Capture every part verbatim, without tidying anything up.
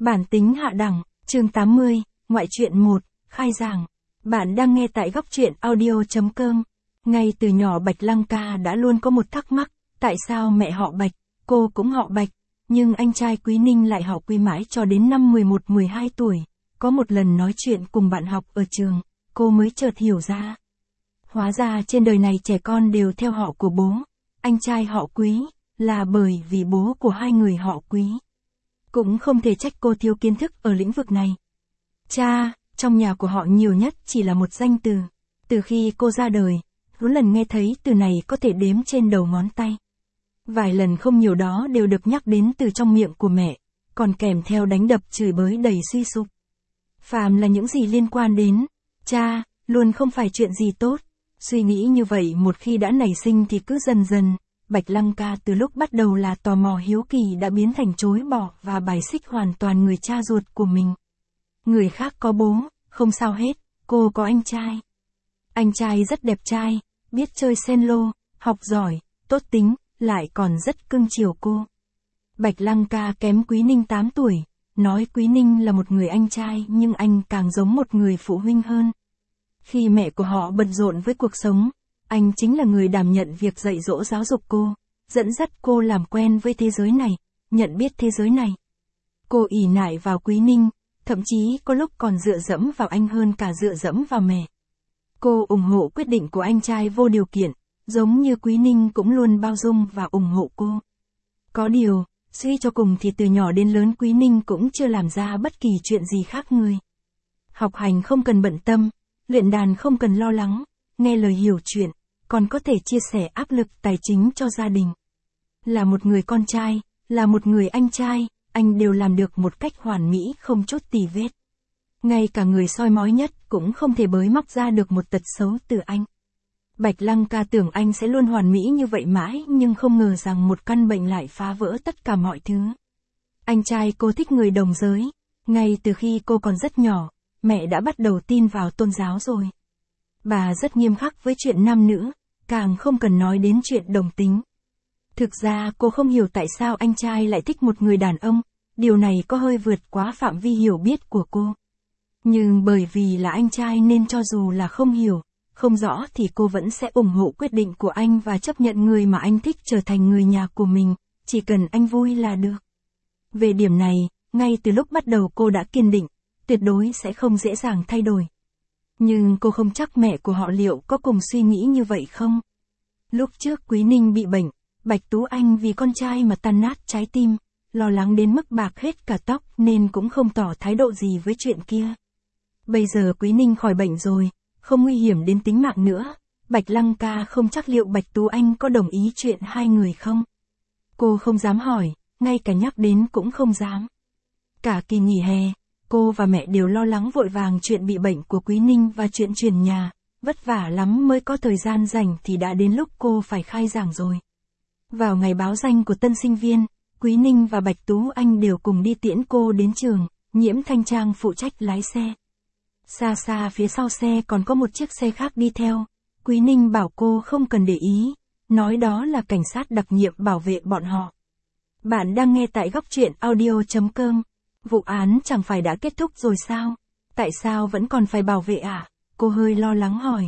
Bản tính hạ đẳng, chương tám mươi, ngoại truyện một, khai giảng. Bạn đang nghe tại góc truyện audio chấm com. Ngay từ nhỏ Bạch Lăng Ca đã luôn có một thắc mắc, tại sao mẹ họ Bạch, cô cũng họ Bạch, nhưng anh trai Quý Ninh lại họ Quý mãi cho đến năm mười một mười hai tuổi. Có một lần nói chuyện cùng bạn học ở trường, cô mới chợt hiểu ra. Hóa ra trên đời này trẻ con đều theo họ của bố, anh trai họ Quý, là bởi vì bố của hai người họ Quý. Cũng không thể trách cô thiếu kiến thức ở lĩnh vực này. Cha, trong nhà của họ nhiều nhất chỉ là một danh từ. Từ khi cô ra đời, số lần nghe thấy từ này có thể đếm trên đầu ngón tay. Vài lần không nhiều đó đều được nhắc đến từ trong miệng của mẹ, còn kèm theo đánh đập chửi bới đầy suy sụp. Phàm là những gì liên quan đến cha, luôn không phải chuyện gì tốt. Suy nghĩ như vậy một khi đã nảy sinh thì cứ dần dần, Bạch Lăng Ca từ lúc bắt đầu là tò mò hiếu kỳ đã biến thành chối bỏ và bài xích hoàn toàn người cha ruột của mình. Người khác có bố, không sao hết, cô có anh trai. Anh trai rất đẹp trai, biết chơi cello, học giỏi, tốt tính, lại còn rất cưng chiều cô. Bạch Lăng Ca kém Quý Ninh tám tuổi, nói Quý Ninh là một người anh trai nhưng anh càng giống một người phụ huynh hơn. Khi mẹ của họ bận rộn với cuộc sống, anh chính là người đảm nhận việc dạy dỗ giáo dục cô, dẫn dắt cô làm quen với thế giới này, nhận biết thế giới này. Cô ỷ nại vào Quý Ninh, thậm chí có lúc còn dựa dẫm vào anh hơn cả dựa dẫm vào mẹ. Cô ủng hộ quyết định của anh trai vô điều kiện, giống như Quý Ninh cũng luôn bao dung và ủng hộ cô. Có điều, suy cho cùng thì từ nhỏ đến lớn Quý Ninh cũng chưa làm ra bất kỳ chuyện gì khác người. Học hành không cần bận tâm, luyện đàn không cần lo lắng, nghe lời hiểu chuyện, còn có thể chia sẻ áp lực tài chính cho gia đình. Là một người con trai, là một người anh trai, anh đều làm được một cách hoàn mỹ không chút tì vết. Ngay cả người soi mói nhất cũng không thể bới móc ra được một tật xấu từ anh. Bạch Lăng Ca tưởng anh sẽ luôn hoàn mỹ như vậy mãi nhưng không ngờ rằng một căn bệnh lại phá vỡ tất cả mọi thứ. Anh trai cô thích người đồng giới, ngay từ khi cô còn rất nhỏ, mẹ đã bắt đầu tin vào tôn giáo rồi. Bà rất nghiêm khắc với chuyện nam nữ, càng không cần nói đến chuyện đồng tính. Thực ra cô không hiểu tại sao anh trai lại thích một người đàn ông, điều này có hơi vượt quá phạm vi hiểu biết của cô. Nhưng bởi vì là anh trai nên cho dù là không hiểu, không rõ thì cô vẫn sẽ ủng hộ quyết định của anh và chấp nhận người mà anh thích trở thành người nhà của mình, chỉ cần anh vui là được. Về điểm này, ngay từ lúc bắt đầu cô đã kiên định, tuyệt đối sẽ không dễ dàng thay đổi. Nhưng cô không chắc mẹ của họ liệu có cùng suy nghĩ như vậy không? Lúc trước Quý Ninh bị bệnh, Bạch Tú Anh vì con trai mà tan nát trái tim, lo lắng đến mức bạc hết cả tóc nên cũng không tỏ thái độ gì với chuyện kia. Bây giờ Quý Ninh khỏi bệnh rồi, không nguy hiểm đến tính mạng nữa, Bạch Lăng Ca không chắc liệu Bạch Tú Anh có đồng ý chuyện hai người không? Cô không dám hỏi, ngay cả nhắc đến cũng không dám. Cả kỳ nghỉ hè, cô và mẹ đều lo lắng vội vàng chuyện bị bệnh của Quý Ninh và chuyện chuyển nhà, vất vả lắm mới có thời gian rảnh thì đã đến lúc cô phải khai giảng rồi. Vào ngày báo danh của tân sinh viên, Quý Ninh và Bạch Tú Anh đều cùng đi tiễn cô đến trường, Nhiễm Thanh Trang phụ trách lái xe. Xa xa phía sau xe còn có một chiếc xe khác đi theo, Quý Ninh bảo cô không cần để ý, nói đó là cảnh sát đặc nhiệm bảo vệ bọn họ. Bạn đang nghe tại góc truyện audio chấm com. Vụ án chẳng phải đã kết thúc rồi sao? Tại sao vẫn còn phải bảo vệ à? Cô hơi lo lắng hỏi.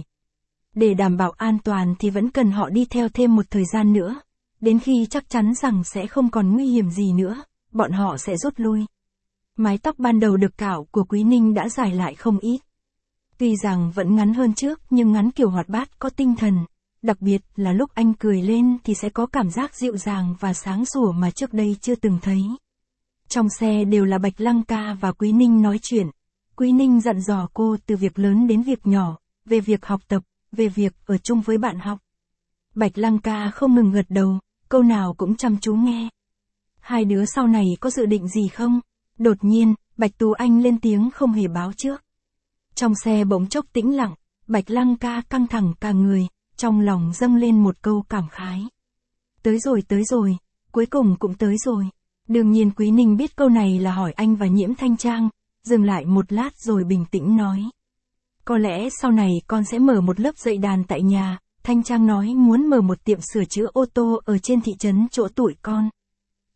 Để đảm bảo an toàn thì vẫn cần họ đi theo thêm một thời gian nữa. Đến khi chắc chắn rằng sẽ không còn nguy hiểm gì nữa, bọn họ sẽ rút lui. Mái tóc ban đầu được cạo của Quý Ninh đã dài lại không ít. Tuy rằng vẫn ngắn hơn trước nhưng ngắn kiểu hoạt bát có tinh thần. Đặc biệt là lúc anh cười lên thì sẽ có cảm giác dịu dàng và sáng sủa mà trước đây chưa từng thấy. Trong xe đều là Bạch Lăng Ca và Quý Ninh nói chuyện. Quý Ninh dặn dò cô từ việc lớn đến việc nhỏ, về việc học tập, về việc ở chung với bạn học. Bạch Lăng Ca không ngừng gật đầu, câu nào cũng chăm chú nghe. Hai đứa sau này có dự định gì không? Đột nhiên, Bạch Tú Anh lên tiếng không hề báo trước. Trong xe bỗng chốc tĩnh lặng, Bạch Lăng Ca căng thẳng cả người, trong lòng dâng lên một câu cảm khái. Tới rồi tới rồi, cuối cùng cũng tới rồi. Đương nhiên Quý Ninh biết câu này là hỏi anh và Nhiễm Thanh Trang, dừng lại một lát rồi bình tĩnh nói. Có lẽ sau này con sẽ mở một lớp dạy đàn tại nhà, Thanh Trang nói muốn mở một tiệm sửa chữa ô tô ở trên thị trấn chỗ tụi con.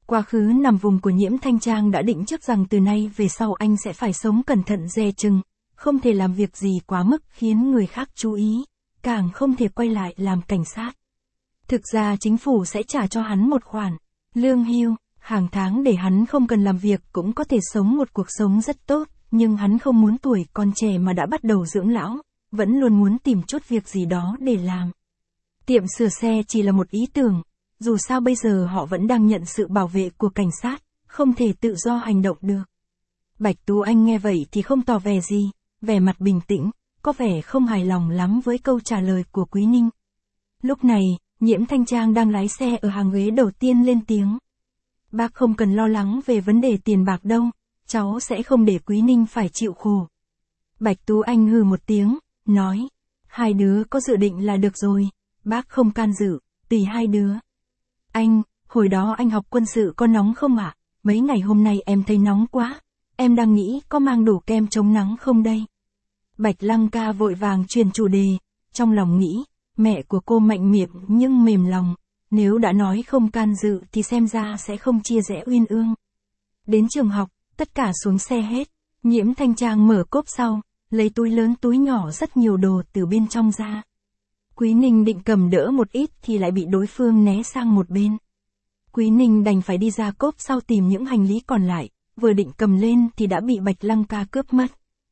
Quá khứ nằm vùng của Nhiễm Thanh Trang đã định trước rằng từ nay về sau anh sẽ phải sống cẩn thận dè chừng, không thể làm việc gì quá mức khiến người khác chú ý, càng không thể quay lại làm cảnh sát. Thực ra chính phủ sẽ trả cho hắn một khoản lương hưu, hàng tháng để hắn không cần làm việc cũng có thể sống một cuộc sống rất tốt, nhưng hắn không muốn tuổi còn trẻ mà đã bắt đầu dưỡng lão, vẫn luôn muốn tìm chút việc gì đó để làm. Tiệm sửa xe chỉ là một ý tưởng, dù sao bây giờ họ vẫn đang nhận sự bảo vệ của cảnh sát, không thể tự do hành động được. Bạch Tú Anh nghe vậy thì không tỏ vẻ gì, vẻ mặt bình tĩnh, có vẻ không hài lòng lắm với câu trả lời của Quý Ninh. Lúc này, Nhiễm Thanh Trang đang lái xe ở hàng ghế đầu tiên lên tiếng. Bác không cần lo lắng về vấn đề tiền bạc đâu, cháu sẽ không để Quý Ninh phải chịu khổ. Bạch Tú Anh hừ một tiếng, nói, hai đứa có dự định là được rồi, bác không can dự, tùy hai đứa. Anh, hồi đó anh học quân sự có nóng không ạ? À? Mấy ngày hôm nay em thấy nóng quá, em đang nghĩ có mang đủ kem chống nắng không đây? Bạch Lăng Ca vội vàng truyền chủ đề, trong lòng nghĩ, mẹ của cô mạnh miệng nhưng mềm lòng, nếu đã nói không can dự thì xem ra sẽ không chia rẽ uyên ương. Đến trường học, tất cả xuống xe hết, Nhiễm Thanh Trang mở cốp sau, lấy túi lớn túi nhỏ rất nhiều đồ từ bên trong ra. Quý Ninh định cầm đỡ một ít thì lại bị đối phương né sang một bên. Quý Ninh đành phải đi ra cốp sau tìm những hành lý còn lại, vừa định cầm lên thì đã bị Bạch Lăng Ca cướp mất.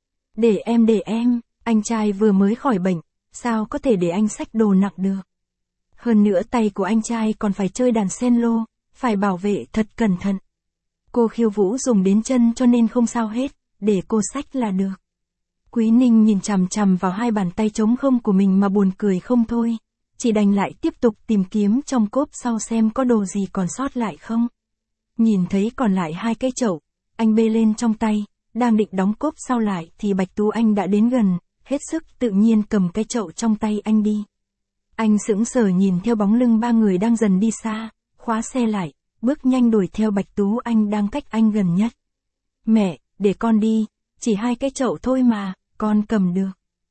Để em để em, anh trai vừa mới khỏi bệnh, sao có thể để anh xách đồ nặng được. Hơn nữa tay của anh trai còn phải chơi đàn cello, phải bảo vệ thật cẩn thận. Cô khiêu vũ dùng đến chân cho nên không sao hết, để cô xách là được. Quý Ninh nhìn chằm chằm vào hai bàn tay trống không của mình mà buồn cười không thôi, chỉ đành lại tiếp tục tìm kiếm trong cốp sau xem có đồ gì còn sót lại không. Nhìn thấy còn lại hai cái chậu, anh bê lên trong tay, đang định đóng cốp sau lại thì Bạch Tú Anh đã đến gần, hết sức tự nhiên cầm cái chậu trong tay anh đi. Anh sững sờ nhìn theo bóng lưng ba người đang dần đi xa, khóa xe lại, bước nhanh đuổi theo Bạch Tú Anh đang cách anh gần nhất. Mẹ, để con đi, chỉ hai cái chậu thôi mà, con cầm được.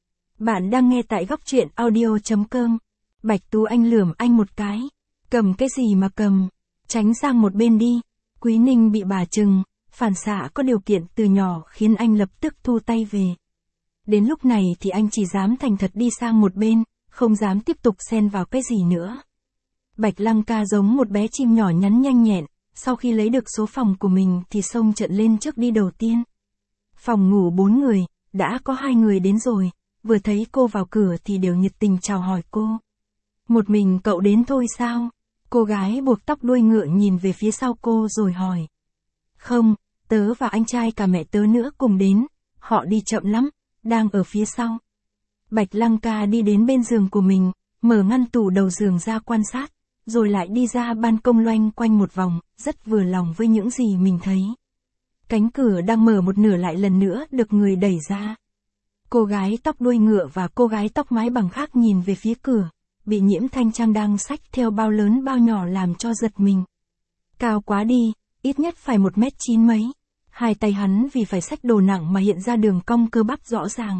Bạn đang nghe tại góc truyện audio chấm com. Bạch Tú Anh lườm anh một cái. Cầm cái gì mà cầm, tránh sang một bên đi. Quý Ninh bị bà trừng, phản xạ có điều kiện từ nhỏ khiến anh lập tức thu tay về. Đến lúc này thì anh chỉ dám thành thật đi sang một bên, không dám tiếp tục xen vào cái gì nữa. Bạch Lăng Ca giống một bé chim nhỏ nhắn nhanh nhẹn, sau khi lấy được số phòng của mình thì xông trận lên trước đi đầu tiên. Phòng ngủ bốn người, đã có hai người đến rồi, vừa thấy cô vào cửa thì đều nhiệt tình chào hỏi cô. Một mình cậu đến thôi sao? Cô gái buộc tóc đuôi ngựa nhìn về phía sau cô rồi hỏi. Không, tớ và anh trai cả mẹ tớ nữa cùng đến, họ đi chậm lắm, đang ở phía sau. Bạch Lăng Ca đi đến bên giường của mình, mở ngăn tủ đầu giường ra quan sát, rồi lại đi ra ban công loanh quanh một vòng, rất vừa lòng với những gì mình thấy. Cánh cửa đang mở một nửa lại lần nữa được người đẩy ra. Cô gái tóc đuôi ngựa và cô gái tóc mái bằng khác nhìn về phía cửa, bị Nhiễm Thanh Trang đang xách theo bao lớn bao nhỏ làm cho giật mình. Cao quá đi, ít nhất phải một mét chín mấy. Hai tay hắn vì phải xách đồ nặng mà hiện ra đường cong cơ bắp rõ ràng.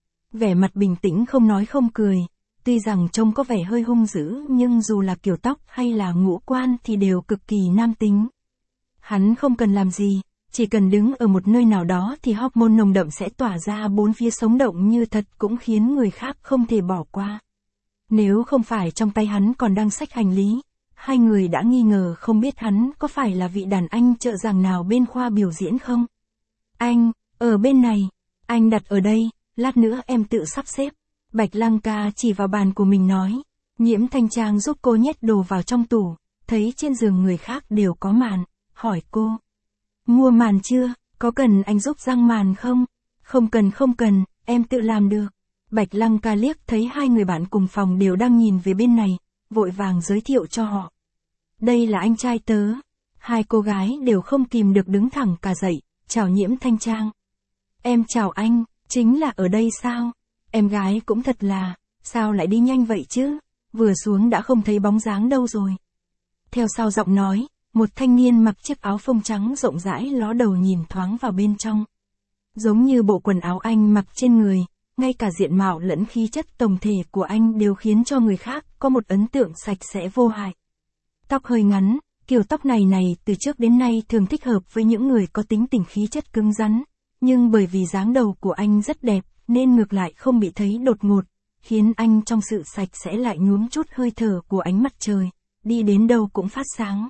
Vẻ mặt bình tĩnh không nói không cười, tuy rằng trông có vẻ hơi hung dữ nhưng dù là kiểu tóc hay là ngũ quan thì đều cực kỳ nam tính. Hắn không cần làm gì, chỉ cần đứng ở một nơi nào đó thì hormone nồng đậm sẽ tỏa ra bốn phía sống động như thật cũng khiến người khác không thể bỏ qua. Nếu không phải trong tay hắn còn đang xách hành lý, hai người đã nghi ngờ không biết hắn có phải là vị đàn anh trợ giảng nào bên khoa biểu diễn không. Anh, ở bên này, anh đặt ở đây, lát nữa em tự sắp xếp. Bạch Lăng Ca chỉ vào bàn của mình nói. Nhiễm Thanh Trang giúp cô nhét đồ vào trong tủ, thấy trên giường người khác đều có màn, hỏi cô. Mua màn chưa, có cần anh giúp răng màn không? Không cần không cần, em tự làm được. Bạch Lăng Ca liếc thấy hai người bạn cùng phòng đều đang nhìn về bên này, vội vàng giới thiệu cho họ. Đây là anh trai tớ. Hai cô gái đều không kìm được đứng thẳng cả dậy, chào Nhiễm Thanh Trang. Em chào anh, chính là ở đây sao? Em gái cũng thật là, sao lại đi nhanh vậy chứ? Vừa xuống đã không thấy bóng dáng đâu rồi. Theo sau giọng nói, một thanh niên mặc chiếc áo phông trắng rộng rãi ló đầu nhìn thoáng vào bên trong. Giống như bộ quần áo anh mặc trên người, ngay cả diện mạo lẫn khí chất tổng thể của anh đều khiến cho người khác có một ấn tượng sạch sẽ vô hại. Tóc hơi ngắn, Kiểu tóc này này từ trước đến nay thường thích hợp với những người có tính tình khí chất cứng rắn, nhưng bởi vì dáng đầu của anh rất đẹp, nên ngược lại không bị thấy đột ngột, khiến anh trong sự sạch sẽ lại nhuốm chút hơi thở của ánh mặt trời, đi đến đâu cũng phát sáng.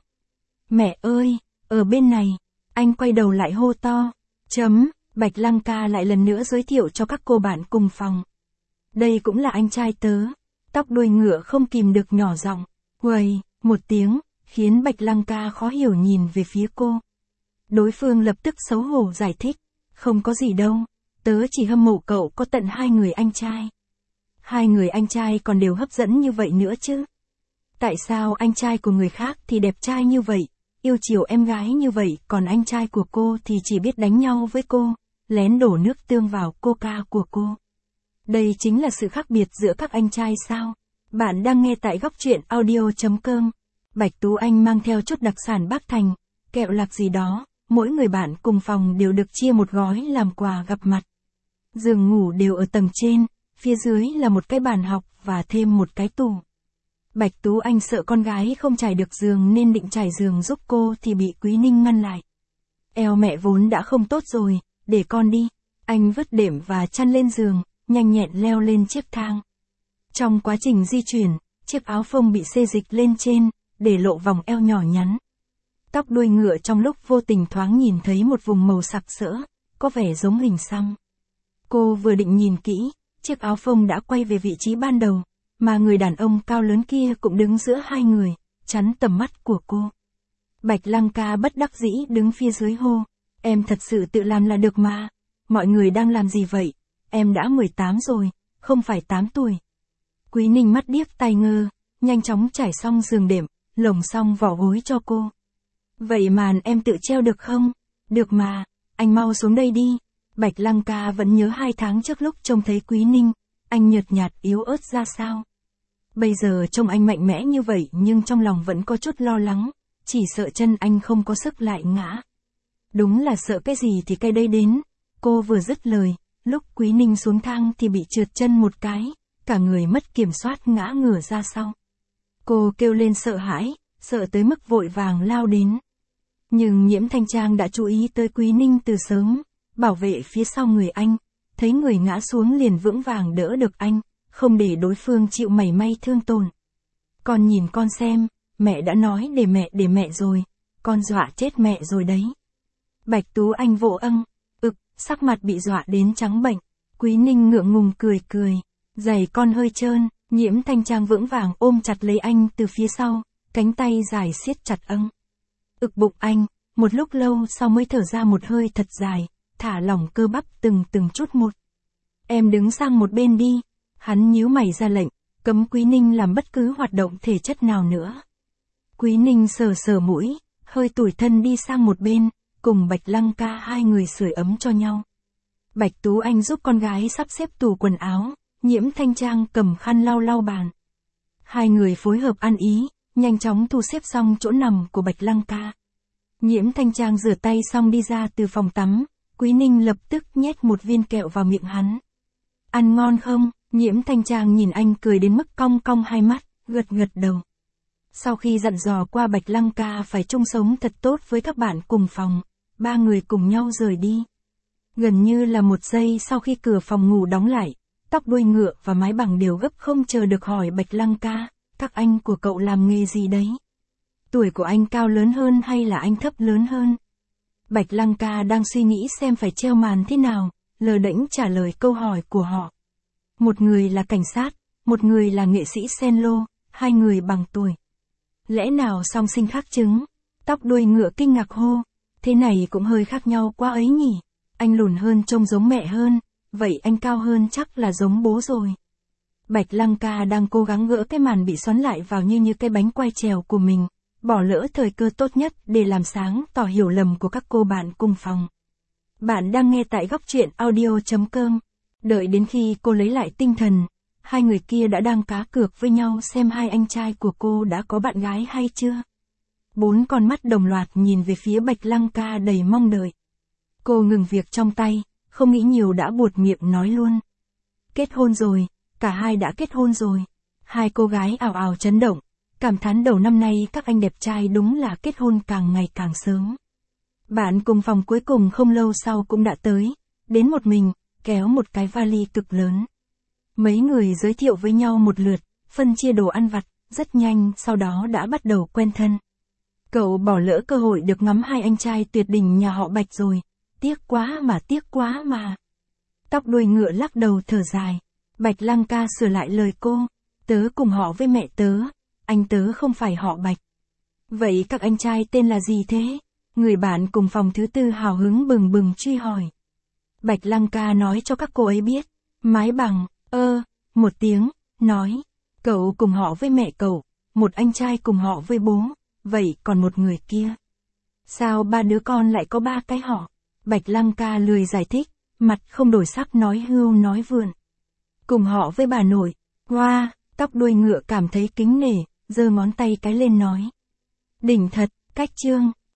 Mẹ ơi, ở bên này, anh quay đầu lại hô to, chấm, Bạch Lăng ca lại lần nữa giới thiệu cho các cô bạn cùng phòng. Đây cũng là anh trai tớ, tóc đuôi ngựa không kìm được nhỏ giọng, uầy, một tiếng, khiến Bạch Lăng ca khó hiểu nhìn về phía cô. Đối phương lập tức xấu hổ giải thích, không có gì đâu, tớ chỉ hâm mộ cậu có tận hai người anh trai. Hai người anh trai còn đều hấp dẫn như vậy nữa chứ. Tại sao anh trai của người khác thì đẹp trai như vậy, yêu chiều em gái như vậy, còn anh trai của cô thì chỉ biết đánh nhau với cô, lén đổ nước tương vào coca của cô. Đây chính là sự khác biệt giữa các anh trai sao? Bạn đang nghe tại góc truyện audio chấm com. Bạch Tú Anh mang theo chút đặc sản Bắc Thành, kẹo lạc gì đó, mỗi người bạn cùng phòng đều được chia một gói làm quà gặp mặt. Giường ngủ đều ở tầng trên, phía dưới là một cái bàn học và thêm một cái tủ. Bạch Tú Anh sợ con gái không trải được giường nên định trải giường giúp cô thì bị Quý Ninh ngăn lại. Eo mẹ vốn đã không tốt rồi, để con đi. Anh vứt đệm và chăn lên giường, nhanh nhẹn leo lên chiếc thang. Trong quá trình di chuyển, chiếc áo phông bị xê dịch lên trên, để lộ vòng eo nhỏ nhắn. Tóc đuôi ngựa trong lúc vô tình thoáng nhìn thấy một vùng màu sặc sỡ, có vẻ giống hình xăm. Cô vừa định nhìn kỹ, chiếc áo phông đã quay về vị trí ban đầu, mà người đàn ông cao lớn kia cũng đứng giữa hai người, chắn tầm mắt của cô. Bạch Lăng ca bất đắc dĩ đứng phía dưới hô, em thật sự tự làm là được mà, mọi người đang làm gì vậy, em đã mười tám rồi, không phải tám tuổi. Quý Ninh mắt điếc tai ngơ, nhanh chóng trải xong giường đệm, lồng xong vỏ gối cho cô. Vậy màn em tự treo được không? Được mà, anh mau xuống đây đi. Bạch Lăng ca vẫn nhớ hai tháng trước lúc trông thấy Quý Ninh, anh nhợt nhạt yếu ớt ra sao. Bây giờ trông anh mạnh mẽ như vậy nhưng trong lòng vẫn có chút lo lắng, chỉ sợ chân anh không có sức lại ngã. Đúng là sợ cái gì thì cái đây đến. Cô vừa dứt lời, lúc Quý Ninh xuống thang thì bị trượt chân một cái, cả người mất kiểm soát ngã ngửa ra sau. Cô kêu lên sợ hãi, sợ tới mức vội vàng lao đến. Nhưng Nhiễm Thanh Trang đã chú ý tới Quý Ninh từ sớm, bảo vệ phía sau người anh, thấy người ngã xuống liền vững vàng đỡ được anh, không để đối phương chịu mảy may thương tổn. Con nhìn con xem, mẹ đã nói để mẹ để mẹ rồi, con dọa chết mẹ rồi đấy. Bạch Tú Anh vỗ âng, ực, sắc mặt bị dọa đến trắng bệch. Quý Ninh ngượng ngùng cười cười, giày con hơi trơn. Nhiễm Thanh Trang vững vàng ôm chặt lấy anh từ phía sau, cánh tay dài siết chặt âng. Ực bụng anh, một lúc lâu sau mới thở ra một hơi thật dài, thả lỏng cơ bắp từng từng chút một. Em đứng sang một bên đi, hắn nhíu mày ra lệnh, cấm Quý Ninh làm bất cứ hoạt động thể chất nào nữa. Quý Ninh sờ sờ mũi, hơi tủi thân đi sang một bên, cùng Bạch Lăng ca hai người sưởi ấm cho nhau. Bạch Tú Anh giúp con gái sắp xếp tủ quần áo. Nhiễm Thanh Trang cầm khăn lau lau bàn. Hai người phối hợp ăn ý, nhanh chóng thu xếp xong chỗ nằm của Bạch Lăng ca. Nhiễm Thanh Trang rửa tay xong đi ra từ phòng tắm, Quý Ninh lập tức nhét một viên kẹo vào miệng hắn. Ăn ngon không? Nhiễm Thanh Trang nhìn anh cười đến mức cong cong hai mắt, gật gật đầu. Sau khi dặn dò qua Bạch Lăng ca phải chung sống thật tốt với các bạn cùng phòng, ba người cùng nhau rời đi. Gần như là một giây sau khi cửa phòng ngủ đóng lại, tóc đuôi ngựa và mái bằng đều gấp không chờ được hỏi Bạch Lăng ca, các anh của cậu làm nghề gì đấy? Tuổi của anh cao lớn hơn hay là anh thấp lớn hơn? Bạch Lăng ca đang suy nghĩ xem phải treo màn thế nào, lờ đễnh trả lời câu hỏi của họ. Một người là cảnh sát, một người là nghệ sĩ cello, hai người bằng tuổi. Lẽ nào song sinh khác trứng? Tóc đuôi ngựa kinh ngạc hô, thế này cũng hơi khác nhau quá ấy nhỉ? Anh lùn hơn trông giống mẹ hơn. Vậy anh cao hơn chắc là giống bố rồi. Bạch Lăng ca đang cố gắng gỡ cái màn bị xoắn lại vào như như cái bánh quay trèo của mình, bỏ lỡ thời cơ tốt nhất để làm sáng tỏ hiểu lầm của các cô bạn cùng phòng. Bạn đang nghe tại góc truyện audio chấm com. Đợi đến khi cô lấy lại tinh thần, hai người kia đã đang cá cược với nhau xem hai anh trai của cô đã có bạn gái hay chưa. Bốn con mắt đồng loạt nhìn về phía Bạch Lăng ca đầy mong đợi. Cô ngừng việc trong tay, không nghĩ nhiều đã buột miệng nói luôn. Kết hôn rồi, cả hai đã kết hôn rồi. Hai cô gái ào ào chấn động, Cảm thán đầu năm nay các anh đẹp trai đúng là kết hôn càng ngày càng sớm. Bạn cùng phòng cuối cùng không lâu sau cũng đã tới, đến một mình, kéo một cái vali cực lớn. Mấy người giới thiệu với nhau một lượt, phân chia đồ ăn vặt, rất nhanh sau đó đã bắt đầu quen thân. Cậu bỏ lỡ cơ hội được ngắm hai anh trai tuyệt đỉnh nhà họ Bạch rồi, tiếc quá mà tiếc quá mà. Tóc đuôi ngựa lắc đầu thở dài, Bạch Lăng ca sửa lại lời cô, tớ cùng họ với mẹ tớ, anh tớ không phải họ Bạch. Vậy các anh trai tên là gì thế? Người bạn cùng phòng thứ tư hào hứng bừng bừng truy hỏi. Bạch Lăng ca nói cho các cô ấy biết, Mái Bằng, ơ, một tiếng, nói, cậu cùng họ với mẹ cậu, một anh trai cùng họ với bố, vậy còn một người kia. Sao ba đứa con lại có ba cái họ? Bạch Lăng ca lười giải thích, mặt không đổi sắc nói hưu nói vượn. Cùng họ với bà nội, hoa, tóc đuôi ngựa cảm thấy kính nể, giơ ngón tay cái lên nói. Đỉnh thật, cách trương.